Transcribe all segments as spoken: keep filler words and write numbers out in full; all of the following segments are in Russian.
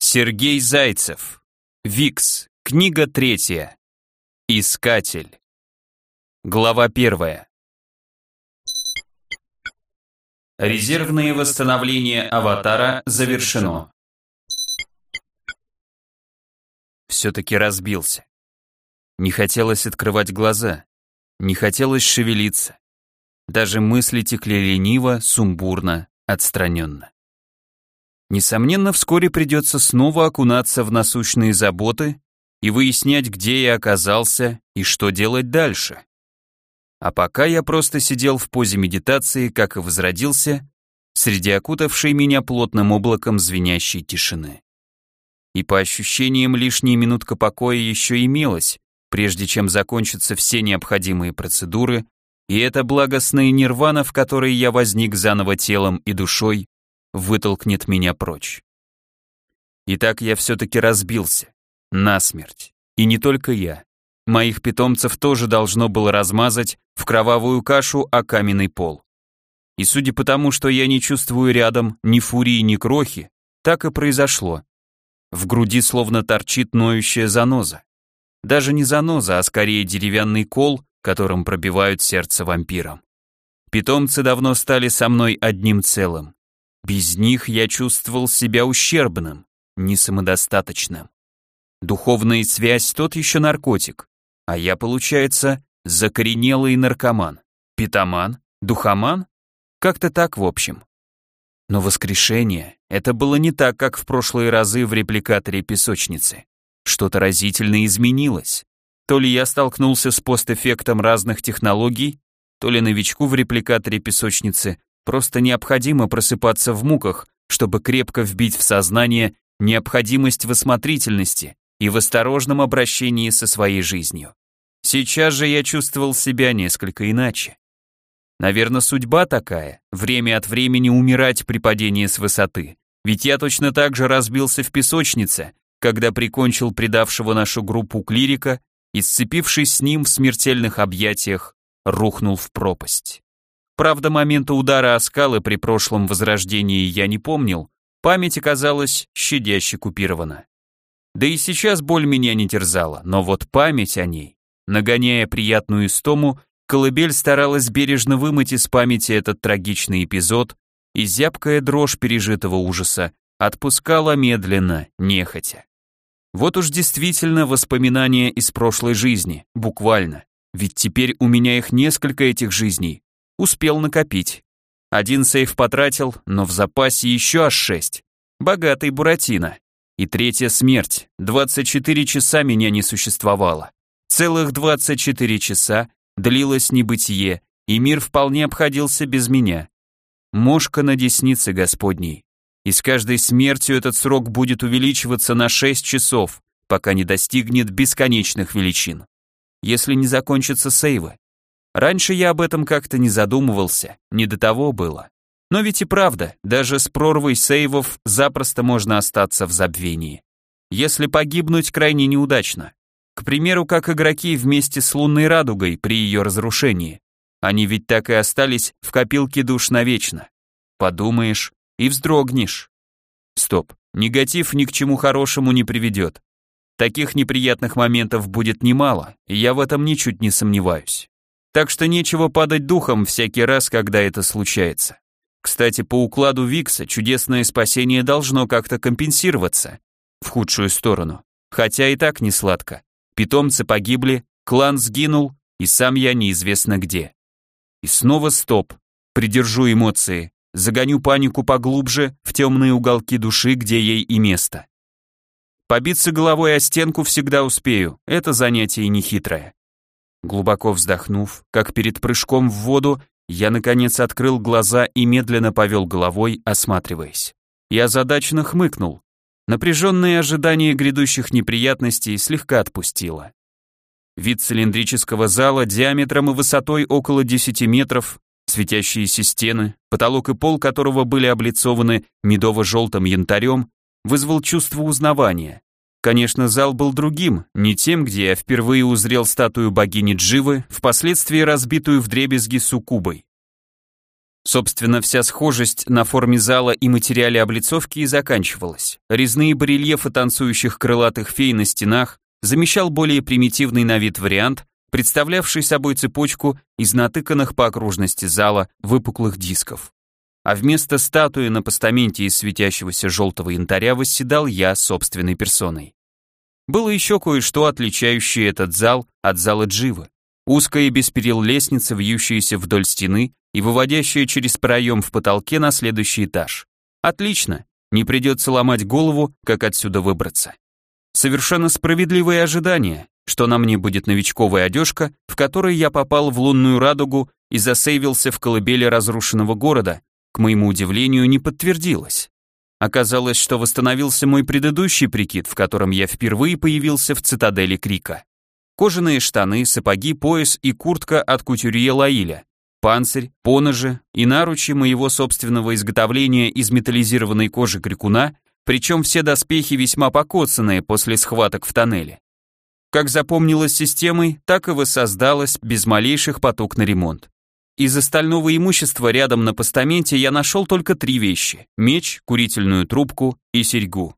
Сергей Зайцев. Викс. Книга третья. Искатель. Глава первая. Резервное восстановление аватара завершено. Все-таки разбился. Не хотелось открывать глаза, не хотелось шевелиться. Даже мысли текли лениво, сумбурно, отстраненно. Несомненно, вскоре придется снова окунаться в насущные заботы и выяснять, где я оказался и что делать дальше. А пока я просто сидел в позе медитации, как и возродился, среди окутавшей меня плотным облаком звенящей тишины. И по ощущениям лишняя минутка покоя еще имелась, прежде чем закончатся все необходимые процедуры, и эта благостная нирвана, в которой я возник заново телом и душой, вытолкнет меня прочь. Итак, я все-таки разбился. Насмерть. И не только я. Моих питомцев тоже должно было размазать в кровавую кашу о каменный пол. И судя по тому, что я не чувствую рядом ни фурии, ни крохи, так и произошло. В груди словно торчит ноющая заноза. Даже не заноза, а скорее деревянный кол, которым пробивают сердце вампирам. Питомцы давно стали со мной одним целым. Без них я чувствовал себя ущербным, не самодостаточным. Духовная связь тот еще наркотик, а я, получается, закоренелый наркоман. Питоман? Духоман? Как-то так, в общем. Но воскрешение — это было не так, как в прошлые разы в репликаторе песочницы. Что-то разительно изменилось. То ли я столкнулся с постэффектом разных технологий, то ли новичку в репликаторе песочницы просто необходимо просыпаться в муках, чтобы крепко вбить в сознание необходимость в осмотрительности и в осторожном обращении со своей жизнью. Сейчас же я чувствовал себя несколько иначе. Наверное, судьба такая, время от времени умирать при падении с высоты, ведь я точно так же разбился в песочнице, когда прикончил предавшего нашу группу клирика и, сцепившись с ним в смертельных объятиях, рухнул в пропасть. Правда, момента удара о скалы при прошлом возрождении я не помнил, память оказалась щадяще купирована. Да и сейчас боль меня не терзала, но вот память о ней, нагоняя приятную истому, колыбель старалась бережно вымыть из памяти этот трагичный эпизод, и зябкая дрожь пережитого ужаса отпускала медленно, нехотя. Вот уж действительно воспоминания из прошлой жизни, буквально, ведь теперь у меня их несколько этих жизней. Успел накопить. Один сейф потратил, но в запасе еще аж шесть. Богатый Буратино. И третья смерть. двадцать четыре часа меня не существовало. Целых двадцать четыре часа длилось небытие, и мир вполне обходился без меня. Мошка на деснице Господней. И с каждой смертью этот срок будет увеличиваться на шесть часов, пока не достигнет бесконечных величин. Если не закончатся сейвы. Раньше я об этом как-то не задумывался, не до того было. Но ведь и правда, даже с прорвой сейвов запросто можно остаться в забвении. Если погибнуть крайне неудачно. К примеру, как игроки вместе с лунной радугой при ее разрушении. Они ведь так и остались в копилке душ навечно. Подумаешь и вздрогнешь. Стоп, негатив ни к чему хорошему не приведет. Таких неприятных моментов будет немало, и я в этом ничуть не сомневаюсь. Так что нечего падать духом всякий раз, когда это случается. Кстати, по укладу Викса чудесное спасение должно как-то компенсироваться. В худшую сторону. Хотя и так не сладко. Питомцы погибли, клан сгинул, и сам я неизвестно где. И снова стоп. Придержу эмоции. Загоню панику поглубже в темные уголки души, где ей и место. Побиться головой о стенку всегда успею. Это занятие нехитрое. Глубоко вздохнув, как перед прыжком в воду, я наконец открыл глаза и медленно повел головой, осматриваясь. Я озадаченно хмыкнул. Напряженное ожидание грядущих неприятностей слегка отпустило. Вид цилиндрического зала диаметром и высотой около десяти метров, светящиеся стены, потолок и пол которого были облицованы медово-желтым янтарем, вызвал чувство узнавания. Конечно, зал был другим, не тем, где я впервые узрел статую богини Дживы, впоследствии разбитую вдребезги суккубой. Собственно, вся схожесть на форме зала и материале облицовки и заканчивалась. Резные барельефы танцующих крылатых фей на стенах замещал более примитивный на вид вариант, представлявший собой цепочку из натыканных по окружности зала выпуклых дисков. А вместо статуи на постаменте из светящегося желтого янтаря восседал я собственной персоной. Было еще кое-что, отличающее этот зал от зала Дживы. Узкая без перил лестница, вьющаяся вдоль стены и выводящая через проем в потолке на следующий этаж. Отлично, не придется ломать голову, как отсюда выбраться. Совершенно справедливые ожидания, что на мне будет новичковая одежка, в которой я попал в лунную радугу и засейвился в колыбели разрушенного города, к моему удивлению, не подтвердилось. Оказалось, что восстановился мой предыдущий прикид, в котором я впервые появился в цитадели Крика. Кожаные штаны, сапоги, пояс и куртка от кутюрье Лаиля, панцирь, поножи и наручи моего собственного изготовления из металлизированной кожи крикуна, причем все доспехи весьма покоцанные после схваток в тоннеле. Как запомнилось системой, так и воссоздалось без малейших потуг на ремонт. Из остального имущества рядом на постаменте я нашел только три вещи: меч, курительную трубку и серьгу.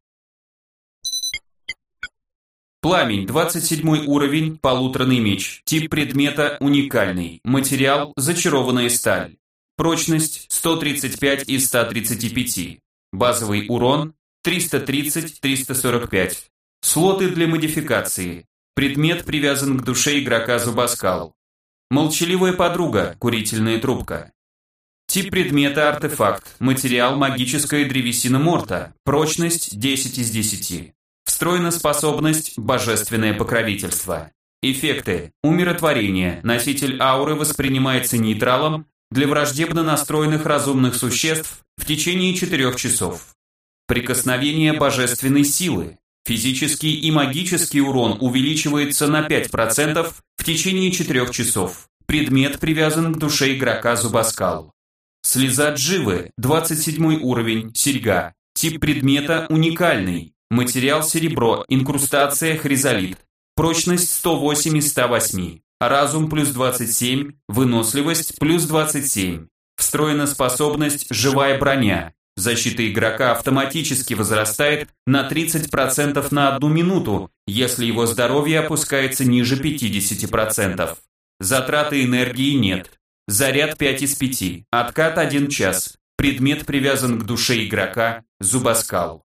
Пламень, двадцать седьмой уровень, полуторный меч. Тип предмета уникальный. Материал зачарованная сталь. Прочность сто тридцать пять из ста тридцати пяти. Базовый урон триста тридцать — триста сорок пять. Слоты для модификации. Предмет привязан к душе игрока Зубоскал. Молчаливая подруга, курительная трубка. Тип предмета артефакт. Материал магическая древесина Морта. Прочность десять из десяти. Встроена способность божественное покровительство. Эффекты. Умиротворение. Носитель ауры воспринимается нейтралом для враждебно настроенных разумных существ в течение четырёх часов. Прикосновение божественной силы. Физический и магический урон увеличивается на пять процентов в течение четырёх часов. Предмет привязан к душе игрока Зубоскал. Слеза Дживы, двадцать седьмой уровень, серьга. Тип предмета уникальный. Материал серебро, инкрустация хризолит. Прочность сто восемь из ста восьми. Разум плюс двадцать семь, выносливость плюс двадцать семь. Встроена способность живая броня. Защита игрока автоматически возрастает на тридцать процентов на одну минуту, если его здоровье опускается ниже пятидесяти процентов. Затраты энергии нет. Заряд пять из пяти. Откат один час. Предмет привязан к душе игрока Зубоскал.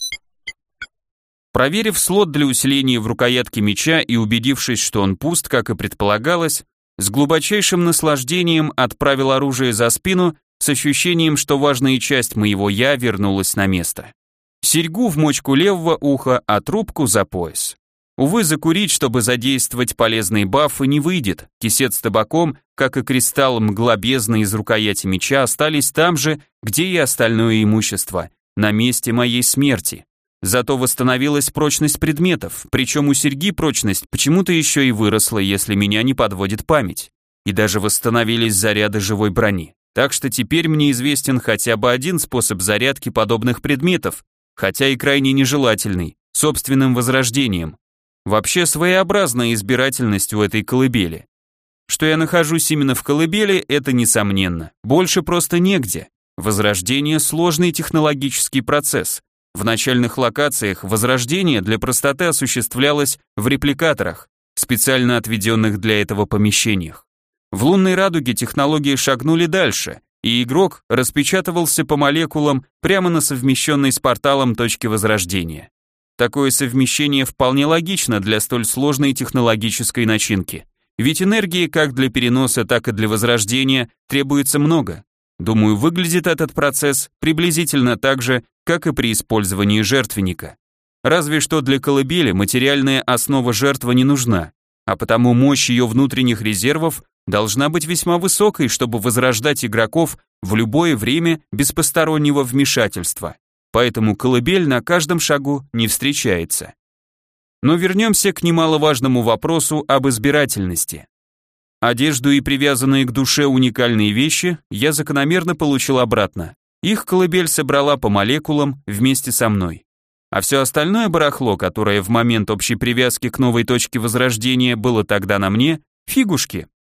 Проверив слот для усиления в рукоятке меча и убедившись, что он пуст, как и предполагалось, с глубочайшим наслаждением отправил оружие за спину с ощущением, что важная часть моего «я» вернулась на место. Серьгу в мочку левого уха, а трубку за пояс. Увы, закурить, чтобы задействовать полезные бафы, не выйдет. Кисет с табаком, как и кристалл мгла бездны из рукояти меча, остались там же, где и остальное имущество, на месте моей смерти. Зато восстановилась прочность предметов, причем у серьги прочность почему-то еще и выросла, если меня не подводит память. И даже восстановились заряды живой брони. Так что теперь мне известен хотя бы один способ зарядки подобных предметов, хотя и крайне нежелательный, собственным возрождением. Вообще своеобразная избирательность у этой колыбели. Что я нахожусь именно в колыбели, это несомненно. Больше просто негде. Возрождение – сложный технологический процесс. В начальных локациях возрождение для простоты осуществлялось в репликаторах, специально отведенных для этого помещениях. В лунной радуге технологии шагнули дальше, и игрок распечатывался по молекулам прямо на совмещенной с порталом точке возрождения. Такое совмещение вполне логично для столь сложной технологической начинки. Ведь энергии как для переноса, так и для возрождения требуется много. Думаю, выглядит этот процесс приблизительно так же, как и при использовании жертвенника. Разве что для колыбели материальная основа жертвы не нужна, а потому мощь ее внутренних резервов должна быть весьма высокой, чтобы возрождать игроков в любое время без постороннего вмешательства. Поэтому колыбель на каждом шагу не встречается. Но вернемся к немаловажному вопросу об избирательности. Одежду и привязанные к душе уникальные вещи я закономерно получил обратно. Их колыбель собрала по молекулам вместе со мной. А все остальное барахло, которое в момент общей привязки к новой точке возрождения было тогда на мне, фигушки.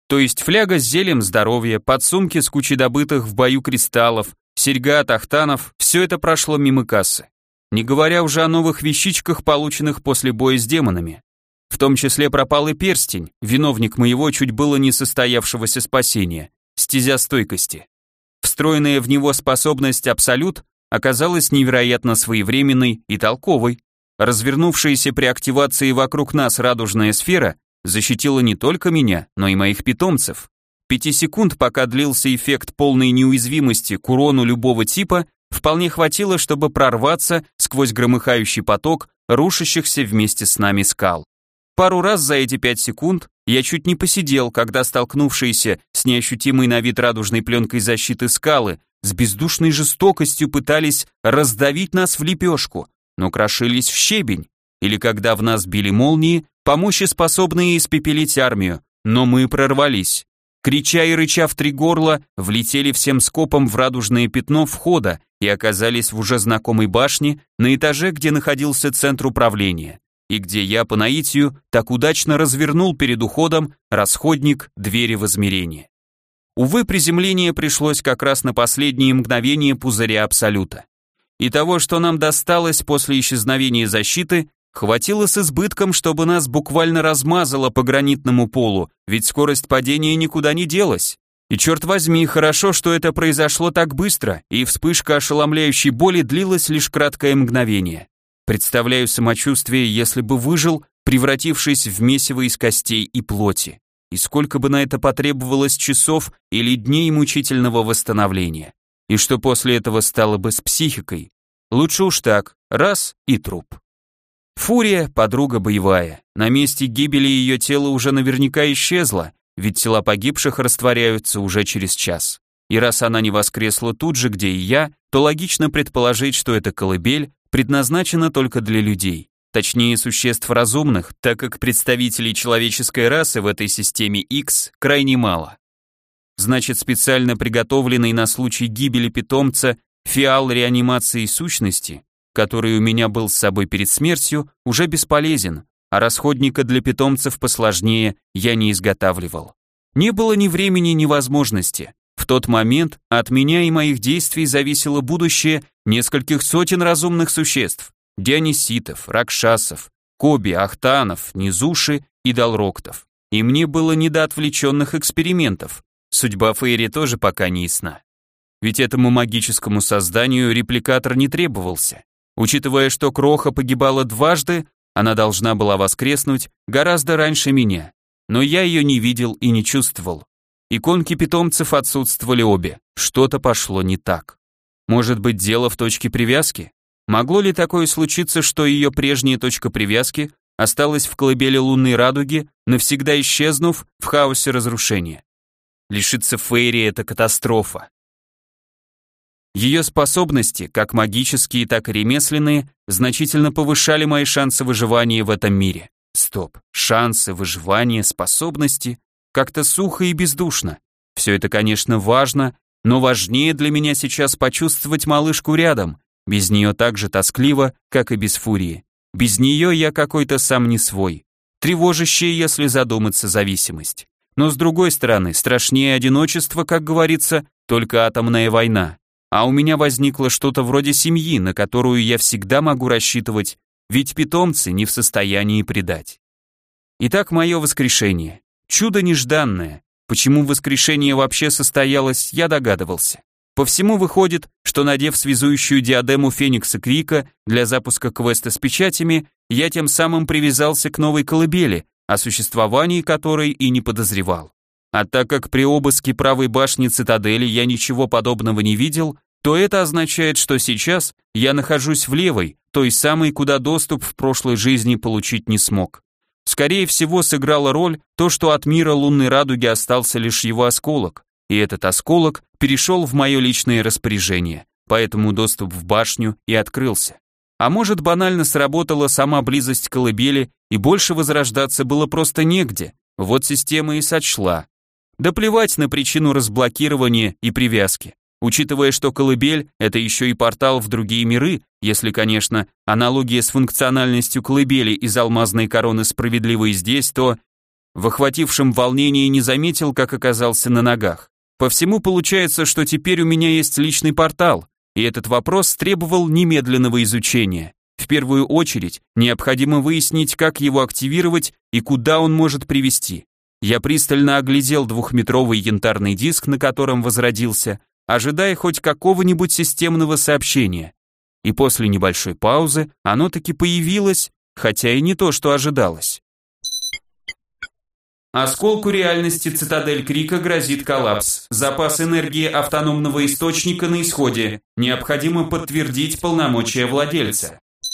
То есть фляга с зельем здоровья, подсумки с кучей добытых в бою кристаллов, серьга от ахтанов, все это прошло мимо кассы. Не говоря уже о новых вещичках, полученных после боя с демонами. В том числе пропал и перстень, виновник моего чуть было не состоявшегося спасения, стезя стойкости. Встроенная в него способность Абсолют оказалась невероятно своевременной и толковой. Развернувшаяся при активации вокруг нас радужная сфера защитила не только меня, но и моих питомцев. Пяти секунд, пока длился эффект полной неуязвимости к урону любого типа, вполне хватило, чтобы прорваться сквозь громыхающий поток рушащихся вместе с нами скал. Пару раз за эти пять секунд я чуть не посидел, когда столкнувшиеся с неощутимой на вид радужной пленкой защиты скалы с бездушной жестокостью пытались раздавить нас в лепешку, но крошились в щебень, или когда в нас били молнии, по мощи способные испепелить армию, но мы прорвались. Крича и рыча в три горла, влетели всем скопом в радужное пятно входа и оказались в уже знакомой башне на этаже, где находился центр управления, и где я по наитию так удачно развернул перед уходом расходник двери в измерение. Увы, приземление пришлось как раз на последние мгновения пузыря Абсолюта. И того, что нам досталось после исчезновения защиты, хватило с избытком, чтобы нас буквально размазало по гранитному полу, ведь скорость падения никуда не делась. И черт возьми, хорошо, что это произошло так быстро, и вспышка ошеломляющей боли длилась лишь краткое мгновение. Представляю самочувствие, если бы выжил, превратившись в месиво из костей и плоти. И сколько бы на это потребовалось часов или дней мучительного восстановления. И что после этого стало бы с психикой? Лучше уж так, раз и труп. Фурия, подруга боевая. На месте гибели ее тело уже наверняка исчезло, ведь тела погибших растворяются уже через час. И раз она не воскресла тут же, где и я, то логично предположить, что эта колыбель предназначена только для людей. Точнее, существ разумных, так как представителей человеческой расы в этой системе X крайне мало. Значит, специально приготовленный на случай гибели питомца фиал реанимации сущности, который у меня был с собой перед смертью, уже бесполезен, а расходника для питомцев посложнее я не изготавливал. Не было ни времени, ни возможности. В тот момент от меня и моих действий зависело будущее нескольких сотен разумных существ: диониситов, ракшасов, коби, ахтанов, низуши и далроктов. И мне было не до отвлеченных экспериментов. Судьба Фейри тоже пока не ясна. Ведь этому магическому созданию репликатор не требовался. Учитывая, что Кроха погибала дважды, она должна была воскреснуть гораздо раньше меня. Но я ее не видел и не чувствовал. Иконки питомцев отсутствовали обе. Что-то пошло не так. Может быть, дело в точке привязки? Могло ли такое случиться, что ее прежняя точка привязки осталась в колыбели лунной радуги, навсегда исчезнув в хаосе разрушения? Лишиться Фейри — это катастрофа. Ее способности, как магические, так и ремесленные, значительно повышали мои шансы выживания в этом мире. Стоп, шансы выживания, способности, как-то сухо и бездушно. Все это, конечно, важно, но важнее для меня сейчас почувствовать малышку рядом. Без нее так же тоскливо, как и без Фурии. Без нее я какой-то сам не свой. Тревожащая, если задуматься, зависимость. Но с другой стороны, страшнее одиночество, как говорится, только атомная война. А у меня возникло что-то вроде семьи, на которую я всегда могу рассчитывать, ведь питомцы не в состоянии предать. Итак, мое воскрешение. Чудо нежданное. Почему воскрешение вообще состоялось, я догадывался. По всему выходит, что надев связующую диадему Феникса Крика для запуска квеста с печатями, я тем самым привязался к новой колыбели, о существовании которой и не подозревал. А так как при обыске правой башни цитадели я ничего подобного не видел, то это означает, что сейчас я нахожусь в левой, той самой, куда доступ в прошлой жизни получить не смог. Скорее всего, сыграла роль то, что от мира лунной радуги остался лишь его осколок, и этот осколок перешел в мое личное распоряжение, поэтому доступ в башню и открылся. А может, банально сработала сама близость колыбели, и больше возрождаться было просто негде, вот система и сочла. Да плевать на причину разблокирования и привязки. Учитывая, что колыбель — это еще и портал в другие миры, если, конечно, аналогия с функциональностью колыбели из алмазной короны справедлива и здесь, то В охватившем волнении не заметил, как оказался на ногах. По всему получается, что теперь у меня есть личный портал, и этот вопрос требовал немедленного изучения. В первую очередь, необходимо выяснить, как его активировать и куда он может привести. Я пристально оглядел двухметровый янтарный диск, на котором возродился, ожидая хоть какого-нибудь системного сообщения. И после небольшой паузы оно таки появилось, хотя и не то, что ожидалось. Осколку реальности Цитадель Крика грозит коллапс. Запас энергии автономного источника на исходе. Необходимо подтвердить полномочия владельца.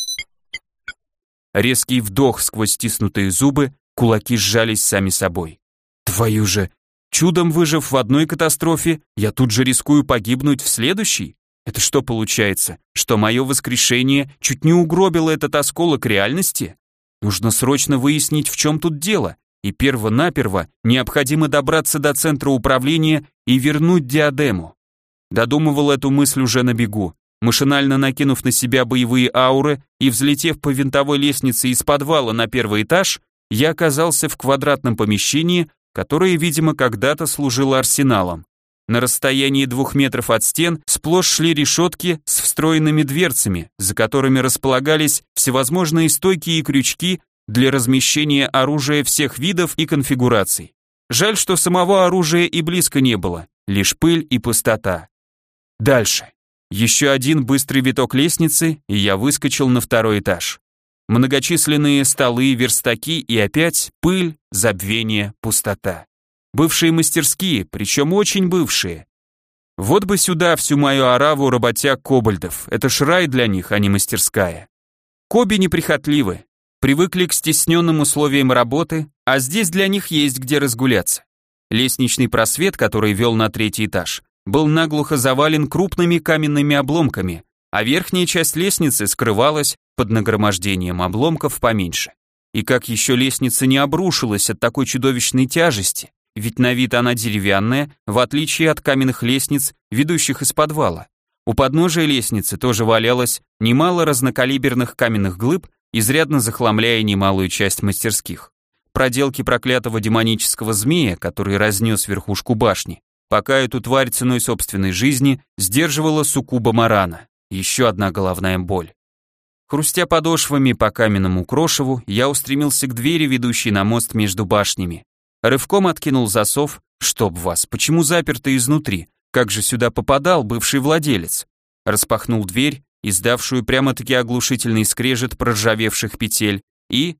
Резкий вдох сквозь стиснутые зубы, кулаки сжались сами собой. Твою же! Чудом выжив в одной катастрофе, я тут же рискую погибнуть в следующей? Это что получается, что мое воскрешение чуть не угробило этот осколок реальности? Нужно срочно выяснить, в чем тут дело, и перво-наперво необходимо добраться до центра управления и вернуть диадему. Додумывал эту мысль уже на бегу, машинально накинув на себя боевые ауры и взлетев по винтовой лестнице из подвала на первый этаж, я оказался в квадратном помещении, которое, видимо, когда-то служило арсеналом. На расстоянии двух метров от стен сплошь шли решетки с встроенными дверцами, за которыми располагались всевозможные стойки и крючки для размещения оружия всех видов и конфигураций. Жаль, что самого оружия и близко не было, лишь пыль и пустота. Дальше. Еще один быстрый виток лестницы, и я выскочил на второй этаж. Многочисленные столы, верстаки и опять пыль, забвение, пустота. Бывшие мастерские, причем очень бывшие. Вот бы сюда всю мою ораву работяг-кобальдов, это ж рай для них, а не мастерская. Коби неприхотливы, привыкли к стесненным условиям работы, а здесь для них есть где разгуляться. Лестничный просвет, который вел на третий этаж, был наглухо завален крупными каменными обломками, а верхняя часть лестницы скрывалась под нагромождением обломков поменьше. И как еще лестница не обрушилась от такой чудовищной тяжести, ведь на вид она деревянная, в отличие от каменных лестниц, ведущих из подвала. У подножия лестницы тоже валялось немало разнокалиберных каменных глыб, изрядно захламляя немалую часть мастерских. Проделки проклятого демонического змея, который разнес верхушку башни, пока эту тварь ценой собственной жизни сдерживала суккуба Марана. Еще одна головная боль. Хрустя подошвами по каменному крошеву, я устремился к двери, ведущей на мост между башнями. Рывком откинул засов. Чтоб вас, почему заперто изнутри? Как же сюда попадал бывший владелец? Распахнул дверь, издавшую прямо-таки оглушительный скрежет проржавевших петель, и...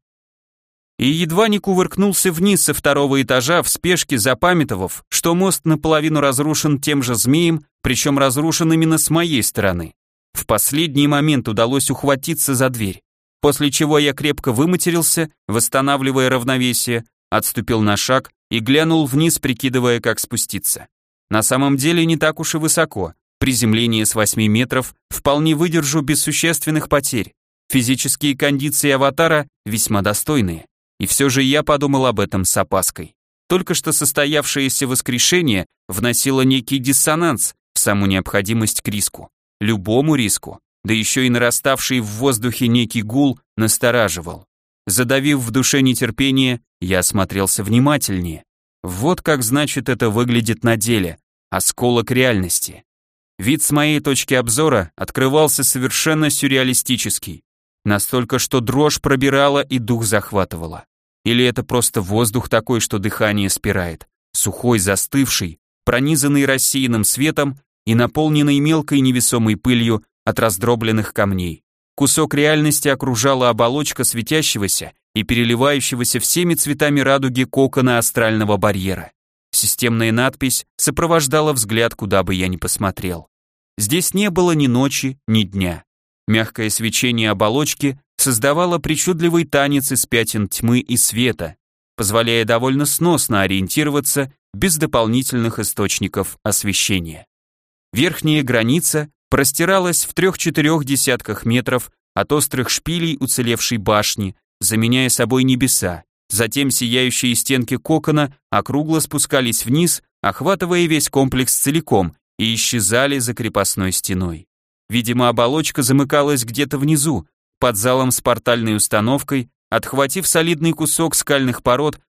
И едва не кувыркнулся вниз со второго этажа, в спешке запамятовав, что мост наполовину разрушен тем же змеем, причем разрушен именно с моей стороны. В последний момент удалось ухватиться за дверь, после чего я крепко выматерился, восстанавливая равновесие, отступил на шаг и глянул вниз, прикидывая, как спуститься. На самом деле не так уж и высоко. Приземление с восьми метров вполне выдержу без существенных потерь. Физические кондиции аватара весьма достойные. И все же я подумал об этом с опаской. Только что состоявшееся воскрешение вносило некий диссонанс в саму необходимость к риску. Любому риску. Да еще и нараставший в воздухе некий гул настораживал. Задавив в душе нетерпение, я осмотрелся внимательнее. Вот как, значит, это выглядит на деле. Осколок реальности. Вид с моей точки обзора открывался совершенно сюрреалистический. Настолько, что дрожь пробирала и дух захватывала. Или это просто воздух такой, что дыхание спирает. Сухой, застывший, пронизанный рассеянным светом и наполненный мелкой невесомой пылью от раздробленных камней. Кусок реальности окружала оболочка светящегося и переливающегося всеми цветами радуги кокона астрального барьера. Системная надпись сопровождала взгляд, куда бы я ни посмотрел. Здесь не было ни ночи, ни дня. Мягкое свечение оболочки создавало причудливый танец из пятен тьмы и света, позволяя довольно сносно ориентироваться без дополнительных источников освещения. Верхняя граница простиралась в трех-четырех десятках метров от острых шпилей уцелевшей башни, заменяя собой небеса. Затем сияющие стенки кокона округло спускались вниз, охватывая весь комплекс целиком, и исчезали за крепостной стеной. Видимо, оболочка замыкалась где-то внизу, под залом с портальной установкой, отхватив солидный кусок скальных пород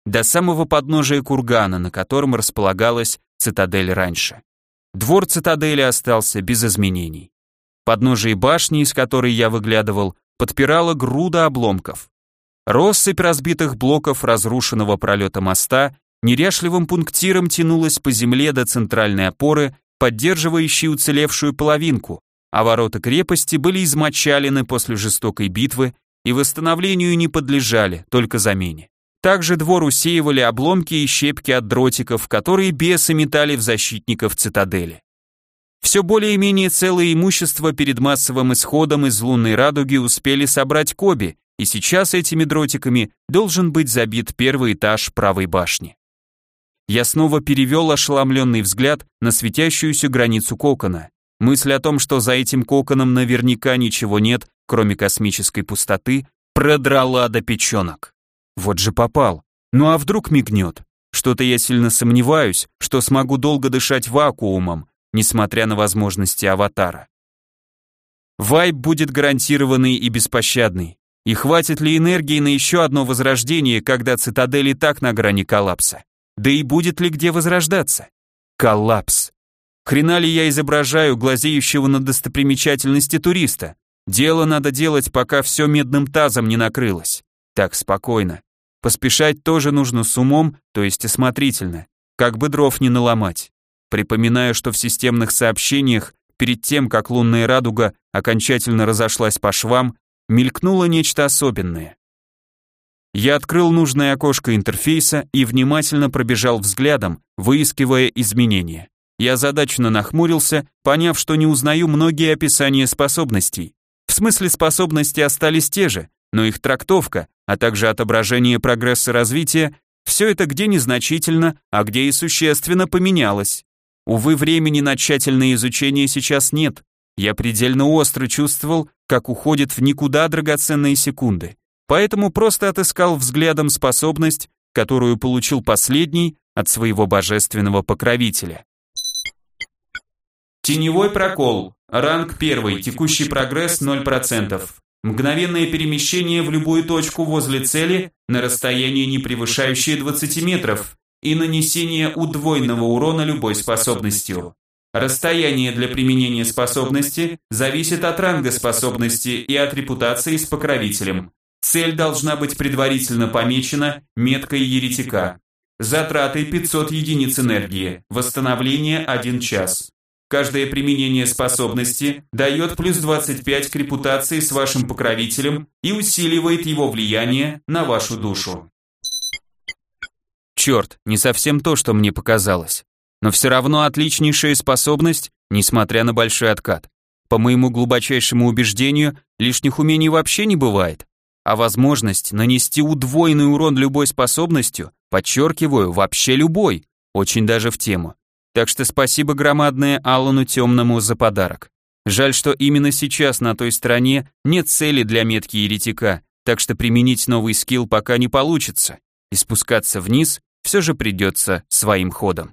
до самого подножия кургана, на котором располагалась цитадель раньше. Двор цитадели остался без изменений. Подножие башни, из которой я выглядывал, подпирала груда обломков. Россыпь разбитых блоков разрушенного пролета моста неряшливым пунктиром тянулась по земле до центральной опоры, поддерживающей уцелевшую половинку, а ворота крепости были измочалены после жестокой битвы и восстановлению не подлежали, только замене. Также двор усеивали обломки и щепки от дротиков, которые бесы метали в защитников цитадели. Все более-менее целое имущество перед массовым исходом из лунной радуги успели собрать Коби, и сейчас этими дротиками должен быть забит первый этаж правой башни. Я снова перевел ошеломленный взгляд на светящуюся границу кокона. Мысль о том, что за этим коконом наверняка ничего нет, кроме космической пустоты, продрала до печенок. Вот же попал. Ну а вдруг мигнет? Что-то я сильно сомневаюсь, что смогу долго дышать вакуумом, несмотря на возможности аватара. Вайб будет гарантированный и беспощадный. И хватит ли энергии на еще одно возрождение, когда цитадель и так на грани коллапса? Да и будет ли где возрождаться? Коллапс. Хрена ли я изображаю глазеющего на достопримечательности туриста? Дело надо делать, пока все медным тазом не накрылось. Так, спокойно. Поспешать тоже нужно с умом, то есть осмотрительно, как бы дров не наломать. Припоминаю, что в системных сообщениях, перед тем, как лунная радуга окончательно разошлась по швам, мелькнуло нечто особенное. Я открыл нужное окошко интерфейса и внимательно пробежал взглядом, выискивая изменения. Я озадаченно нахмурился, поняв, что не узнаю многие описания способностей. В смысле, способности остались те же, но их трактовка, а также отображение прогресса развития, все это где незначительно, а где и существенно поменялось. Увы, времени на тщательное изучение сейчас нет. Я предельно остро чувствовал, как уходят в никуда драгоценные секунды. Поэтому просто отыскал взглядом способность, которую получил последний от своего божественного покровителя. Теневой прокол. Ранг первый. Текущий прогресс ноль процентов. Мгновенное перемещение в любую точку возле цели на расстоянии, не превышающее двадцати метров, и нанесение удвоенного урона любой способностью. Расстояние для применения способности зависит от ранга способности и от репутации с покровителем. Цель должна быть предварительно помечена меткой еретика. Затраты пятьсот единиц энергии, восстановление один час. Каждое применение способности дает плюс двадцать пять к репутации с вашим покровителем и усиливает его влияние на вашу душу. Черт, не совсем то, что мне показалось. Но все равно отличнейшая способность, несмотря на большой откат. По моему глубочайшему убеждению, лишних умений вообще не бывает. А возможность нанести удвоенный урон любой способностью, подчеркиваю, вообще любой, очень даже в тему. Так что спасибо громадное Аллану Темному за подарок. Жаль, что именно сейчас на той стороне нет цели для метки еретика, так что применить новый скилл пока не получится, и спускаться вниз все же придется своим ходом.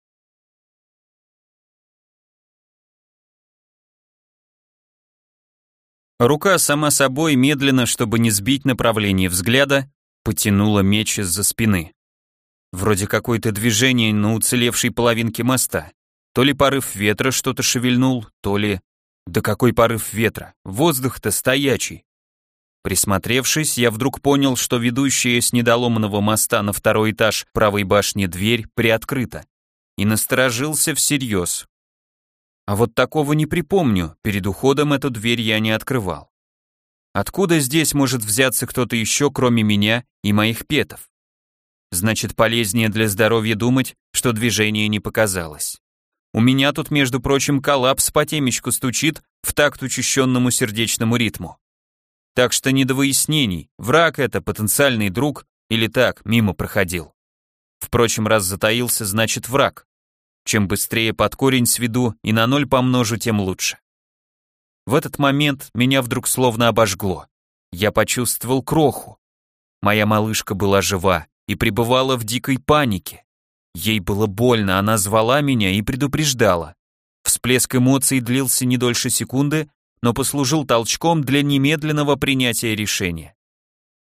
Рука сама собой медленно, чтобы не сбить направление взгляда, потянула меч из-за спины. Вроде какое-то движение на уцелевшей половинке моста. То ли порыв ветра что-то шевельнул, то ли... Да какой порыв ветра? Воздух-то стоячий. Присмотревшись, я вдруг понял, что ведущая с недоломанного моста на второй этаж правой башни дверь приоткрыта. И насторожился всерьез. А вот такого не припомню, перед уходом эту дверь я не открывал. Откуда здесь может взяться кто-то еще, кроме меня и моих петов? Значит, полезнее для здоровья думать, что движение не показалось. У меня тут, между прочим, коллапс по темечку стучит в такт учащенному сердечному ритму. Так что не до выяснений, враг это, потенциальный друг, или так, мимо проходил. Впрочем, раз затаился, значит враг. Чем быстрее под корень сведу и на ноль помножу, тем лучше. В этот момент меня вдруг словно обожгло. Я почувствовал кроху. Моя малышка была жива и пребывала в дикой панике. Ей было больно, она звала меня и предупреждала. Всплеск эмоций длился не дольше секунды, но послужил толчком для немедленного принятия решения.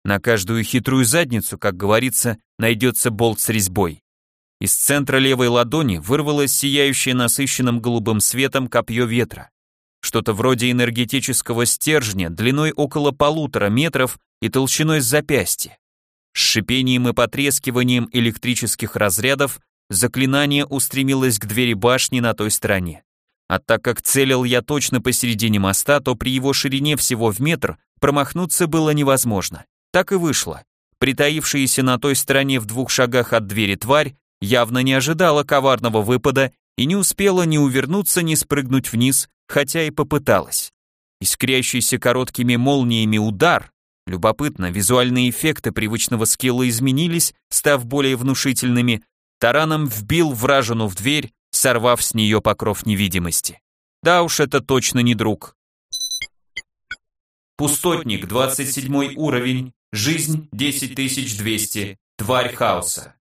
На каждую хитрую задницу, как говорится, найдется болт с резьбой. Из центра левой ладони вырвалось сияющее насыщенным голубым светом копье ветра. Что-то вроде энергетического стержня длиной около полутора метров и толщиной с запястье. С шипением и потрескиванием электрических разрядов заклинание устремилось к двери башни на той стороне. А так как целил я точно посередине моста, то при его ширине всего в метр промахнуться было невозможно. Так и вышло. Притаившаяся на той стороне в двух шагах от двери тварь явно не ожидала коварного выпада и не успела ни увернуться, ни спрыгнуть вниз, хотя и попыталась. Искрящийся короткими молниями удар. Любопытно, визуальные эффекты привычного скилла изменились, став более внушительными. Тараном вбил вражину в дверь, сорвав с нее покров невидимости. Да уж, это точно не друг. Пустотник, двадцать седьмой уровень, жизнь десять тысяч двести, тварь хаоса.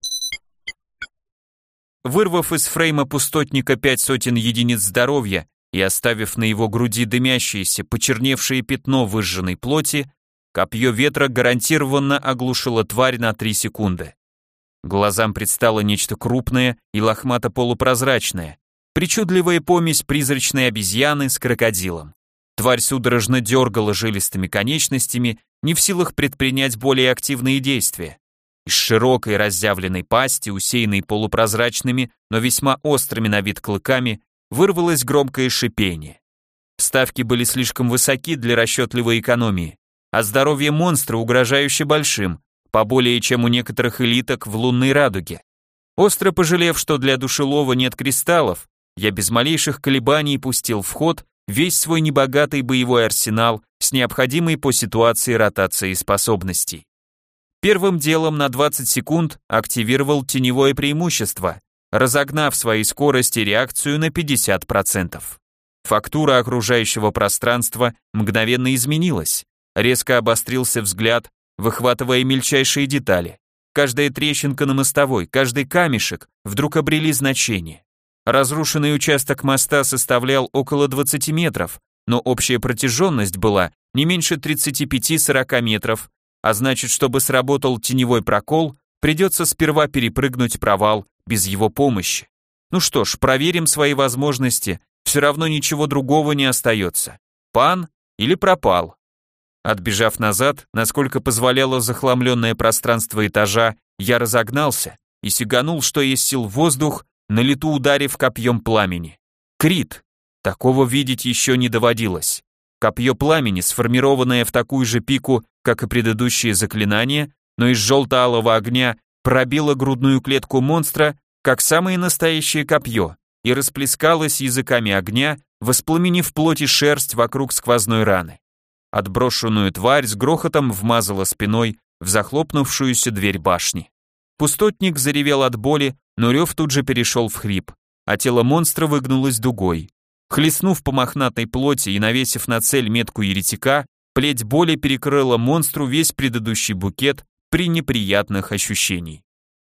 Вырвав из фрейма пустотника пять сотен единиц здоровья и оставив на его груди дымящееся, почерневшее пятно выжженной плоти, копье ветра гарантированно оглушило тварь на три секунды. Глазам предстало нечто крупное и лохмато-полупрозрачное, причудливая помесь призрачной обезьяны с крокодилом. Тварь судорожно дергала жилистыми конечностями, не в силах предпринять более активные действия. Из широкой разъявленной пасти, усеянной полупрозрачными, но весьма острыми на вид клыками, вырвалось громкое шипение. Ставки были слишком высоки для расчетливой экономии, а здоровье монстра угрожающе большим, поболее чем у некоторых элиток в лунной радуге. Остро пожалев, что для душелова нет кристаллов, я без малейших колебаний пустил в ход весь свой небогатый боевой арсенал с необходимой по ситуации ротацией способностей. Первым делом на двадцать секунд активировал теневое преимущество, разогнав своей скорость и реакцию на пятьдесят процентов. Фактура окружающего пространства мгновенно изменилась, резко обострился взгляд, выхватывая мельчайшие детали. Каждая трещинка на мостовой, каждый камешек вдруг обрели значение. Разрушенный участок моста составлял около двадцати метров, но общая протяженность была не меньше тридцати пяти-сорока метров, а значит, чтобы сработал теневой прокол, придется сперва перепрыгнуть провал без его помощи. Ну что ж, проверим свои возможности, все равно ничего другого не остается. Пан или пропал? Отбежав назад, насколько позволяло захламленное пространство этажа, я разогнался и сиганул, что есть сил, в воздух, на лету ударив копьем пламени. Крит. Такого видеть еще не доводилось. Копье пламени, сформированное в такую же пику, как и предыдущие заклинания, но из желто-алого огня, пробило грудную клетку монстра, как самое настоящее копье, и расплескалось языками огня, воспламенив плоть и шерсть вокруг сквозной раны. Отброшенную тварь с грохотом вмазала спиной в захлопнувшуюся дверь башни. Пустотник заревел от боли, но рев тут же перешел в хрип, а тело монстра выгнулось дугой. Хлестнув по мохнатой плоти и навесив на цель метку еретика, плеть боли перекрыла монстру весь предыдущий букет при неприятных ощущениях.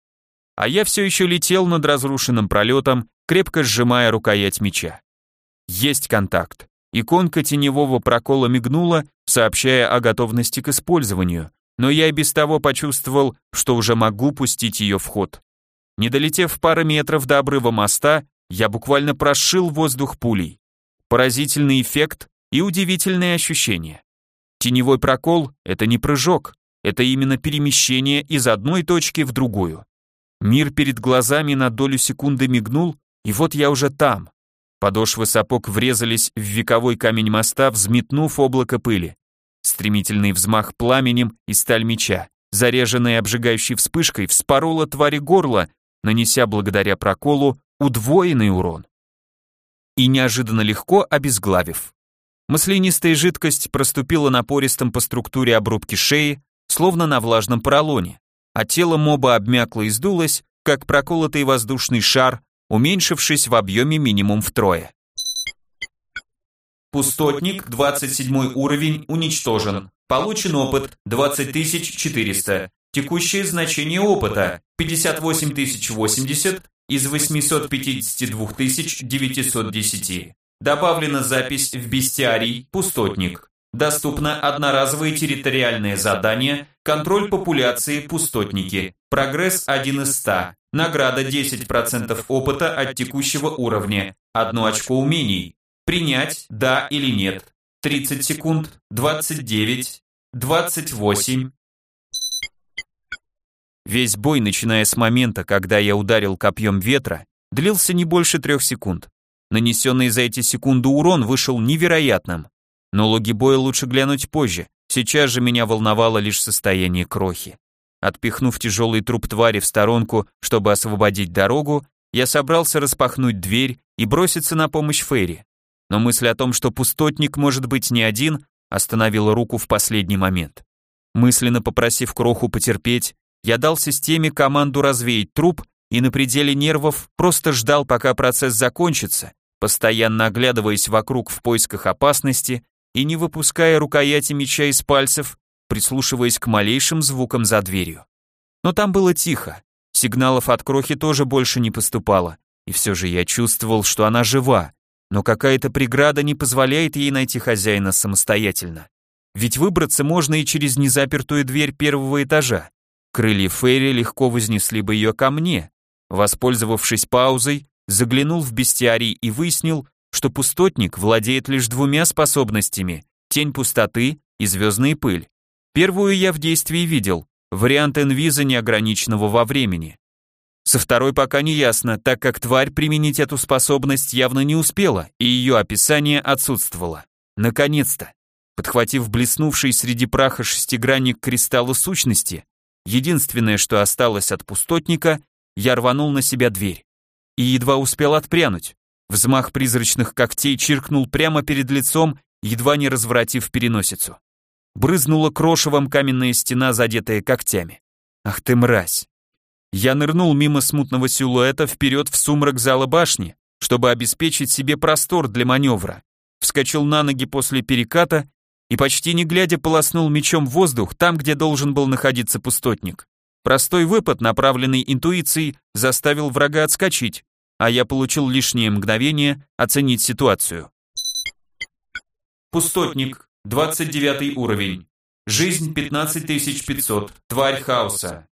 А я все еще летел над разрушенным пролетом, крепко сжимая рукоять меча. Есть контакт. Иконка теневого прокола мигнула, сообщая о готовности к использованию, но я и без того почувствовал, что уже могу пустить ее в ход. Не долетев пары метров до обрыва моста, я буквально прошил воздух пулей. Поразительный эффект и удивительные ощущения. Теневой прокол — это не прыжок, это именно перемещение из одной точки в другую. Мир перед глазами на долю секунды мигнул, и вот я уже там. Подошвы сапог врезались в вековой камень моста, взметнув облако пыли. Стремительный взмах пламенем и сталь меча, заряженная обжигающей вспышкой, вспорола твари горло, нанеся благодаря проколу удвоенный урон. И неожиданно легко обезглавив. Маслянистая жидкость проступила напористом по структуре обрубки шеи, словно на влажном поролоне, а тело моба обмякло и сдулось, как проколотый воздушный шар, уменьшившись в объеме минимум втрое. Пустотник, двадцать седьмой уровень, уничтожен. Получен опыт двадцать тысяч четыреста. Текущее значение опыта пятьдесят восемь тысяч восемьдесят из восемьсот пятьдесят два тысяч девятьсот десять. Добавлена запись в бестиарий «Пустотник». Доступно одноразовое территориальное задание «Контроль популяции пустотники». Прогресс один из ста. Награда десять процентов опыта от текущего уровня. Одно очко умений. Принять, да или нет. тридцать секунд, двадцать девять, двадцать восемь. Весь бой, начиная с момента, когда я ударил копьем ветра, длился не больше трех секунд. Нанесенный за эти секунды урон вышел невероятным. Но логи боя лучше глянуть позже, сейчас же меня волновало лишь состояние крохи. Отпихнув тяжелый труп твари в сторонку, чтобы освободить дорогу, я собрался распахнуть дверь и броситься на помощь Фейри. Но мысль о том, что пустотник может быть не один, остановила руку в последний момент. Мысленно попросив кроху потерпеть, я дал системе команду развеять труп и на пределе нервов просто ждал, пока процесс закончится, постоянно оглядываясь вокруг в поисках опасности и не выпуская рукояти меча из пальцев, прислушиваясь к малейшим звукам за дверью. Но там было тихо, сигналов от крохи тоже больше не поступало, и все же я чувствовал, что она жива, но какая-то преграда не позволяет ей найти хозяина самостоятельно. Ведь выбраться можно и через незапертую дверь первого этажа. Крылья Фейри легко вознесли бы ее ко мне. Воспользовавшись паузой, заглянул в бестиарий и выяснил, что пустотник владеет лишь двумя способностями – тень пустоты и звездная пыль. Первую я в действии видел, вариант инвиза неограниченного во времени. Со второй пока не ясно, так как тварь применить эту способность явно не успела, и ее описание отсутствовало. Наконец-то! Подхватив блеснувший среди праха шестигранник кристалла сущности, единственное, что осталось от пустотника, я рванул на себя дверь. И едва успел отпрянуть. Взмах призрачных когтей чиркнул прямо перед лицом, едва не разворотив переносицу. Брызнула крошевом каменная стена, задетая когтями. Ах ты мразь! Я нырнул мимо смутного силуэта вперед в сумрак зала башни, чтобы обеспечить себе простор для маневра. Вскочил на ноги после переката и почти не глядя полоснул мечом в воздух там, где должен был находиться пустотник. Простой выпад, направленный интуицией, заставил врага отскочить, а я получил лишнее мгновение оценить ситуацию. Пустотник, двадцать девятый уровень. Жизнь пятнадцать тысяч пятьсот. Тварь хаоса.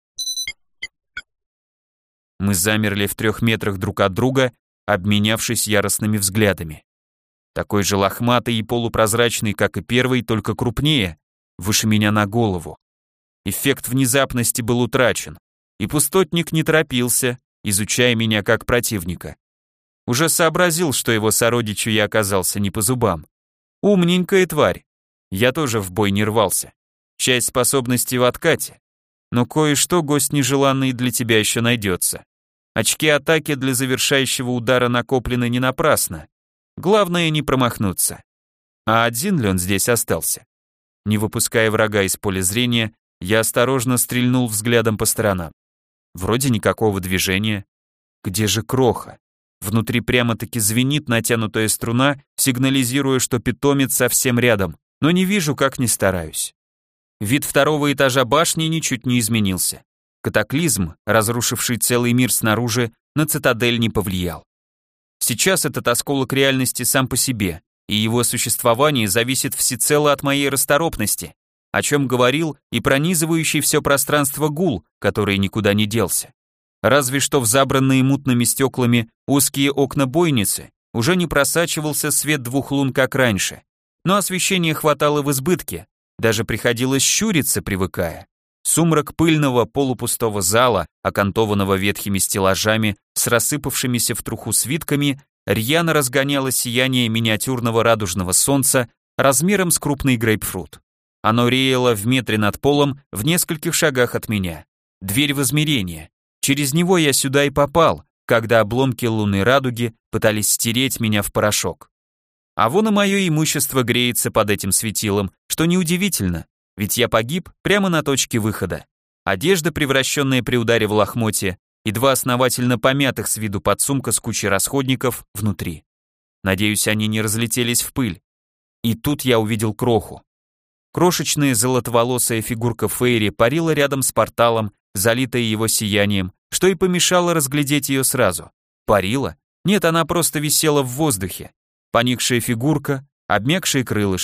Мы замерли в трех метрах друг от друга, обменявшись яростными взглядами. Такой же лохматый и полупрозрачный, как и первый, только крупнее, выше меня на голову. Эффект внезапности был утрачен, и пустотник не торопился, изучая меня как противника. Уже сообразил, что его сородичу я оказался не по зубам. Умненькая тварь. Я тоже в бой не рвался. Часть способностей в откате. Но кое-что, гость нежеланный, для тебя еще найдется. Очки атаки для завершающего удара накоплены не напрасно. Главное не промахнуться. А один ли он здесь остался? Не выпуская врага из поля зрения, я осторожно стрельнул взглядом по сторонам. Вроде никакого движения. Где же кроха? Внутри прямо-таки звенит натянутая струна, сигнализируя, что питомец совсем рядом, но не вижу, как ни стараюсь. Вид второго этажа башни ничуть не изменился. Катаклизм, разрушивший целый мир снаружи, на цитадель не повлиял. Сейчас этот осколок реальности сам по себе, и его существование зависит всецело от моей расторопности, о чем говорил и пронизывающий все пространство гул, который никуда не делся. Разве что в забранные мутными стеклами узкие окна бойницы уже не просачивался свет двух лун, как раньше, но освещения хватало в избытке, даже приходилось щуриться, привыкая. Сумрак пыльного полупустого зала, окантованного ветхими стеллажами с рассыпавшимися в труху свитками, рьяно разгоняло сияние миниатюрного радужного солнца размером с крупный грейпфрут. Оно реяло в метре над полом в нескольких шагах от меня. Дверь в измерение. Через него я сюда и попал, когда обломки лунной радуги пытались стереть меня в порошок. А вон и мое имущество греется под этим светилом, что неудивительно, ведь я погиб прямо на точке выхода. Одежда, превращенная при ударе в лохмотье, и два основательно помятых с виду подсумка с кучей расходников внутри. Надеюсь, они не разлетелись в пыль. И тут я увидел кроху. Крошечная золотоволосая фигурка Фейри парила рядом с порталом, залитая его сиянием, что и помешало разглядеть ее сразу. Парила? Нет, она просто висела в воздухе. Поникшая фигурка, обмякшие крылышки.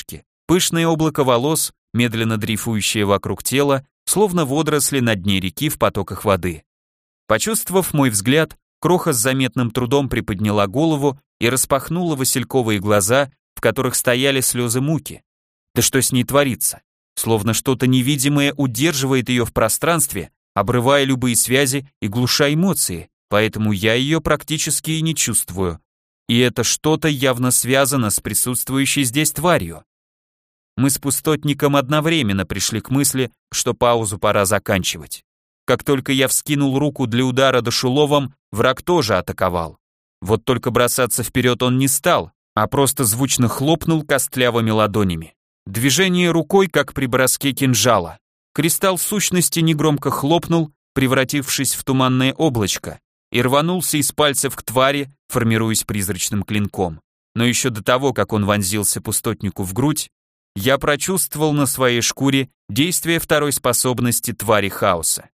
Пышное облако волос, медленно дрейфующее вокруг тела, словно водоросли на дне реки в потоках воды. Почувствовав мой взгляд, Кроха с заметным трудом приподняла голову и распахнула васильковые глаза, в которых стояли слезы муки. Да что с ней творится? Словно что-то невидимое удерживает ее в пространстве, обрывая любые связи и глуша эмоции, поэтому я ее практически и не чувствую. И это что-то явно связано с присутствующей здесь тварью. Мы с пустотником одновременно пришли к мысли, что паузу пора заканчивать. Как только я вскинул руку для удара душеловом, враг тоже атаковал. Вот только бросаться вперед он не стал, а просто звучно хлопнул костлявыми ладонями. Движение рукой, как при броске кинжала. Кристалл сущности негромко хлопнул, превратившись в туманное облачко, и рванулся из пальцев к твари, формируясь призрачным клинком. Но еще до того, как он вонзился пустотнику в грудь, я прочувствовал на своей шкуре действие второй способности твари хаоса.